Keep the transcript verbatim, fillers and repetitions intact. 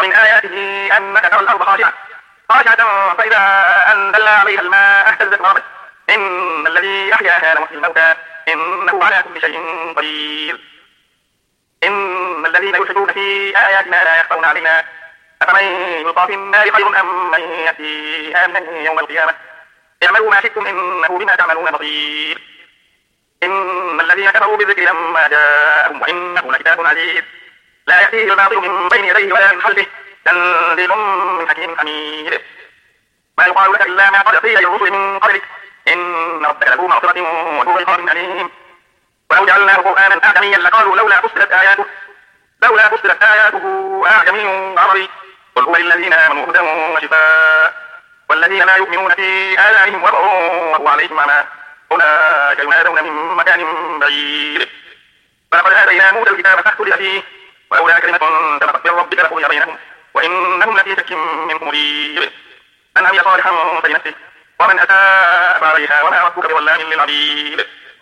ومن آياته أنك ترى الأرض خاشعة خاشعة فإذا أنزلنا عليها الماء اهتزت وربت إن الذي أحياها لمحيي الموتى إنه على كل شيء قدير إن الذين يلحدون في آياتنا لا يخفون علينا أفمن يلقى في النار خير أم من يأتي آمنا يوم القيامة اعملوا ما شئتم إنه بما تعملون بصير إن الذين كفروا بالذكر لما جاءهم وإنه لكتاب عزيز لا يأتيه الباطل من بين يديه ولا من خلفه تنزيل من حكيم حميد ما يقال لك إلا ما قد قيل للرسل من قبلك إن ربك لذو مغفرة وذو عقاب أليم ولو جعلناه قرآنا أعجميا لقالوا لولا فصلت آياته لولا فصلت آياته أعجمي عربي قل هو للذين آمنوا هدى وشفاء والذين لا يؤمنون في آذانهم وقر وهو عليهم عمى أولئك ينادون من مكان بعيد فلقد آتينا موسى الكتاب فاختلف فيه ولولا كلمة سبقت من ربك لقضي بينهم وإنهم لفي شك منه مريب من عمل صالحا فلنفسه ومن أساء فعليها وما ربك بظلام للعبيد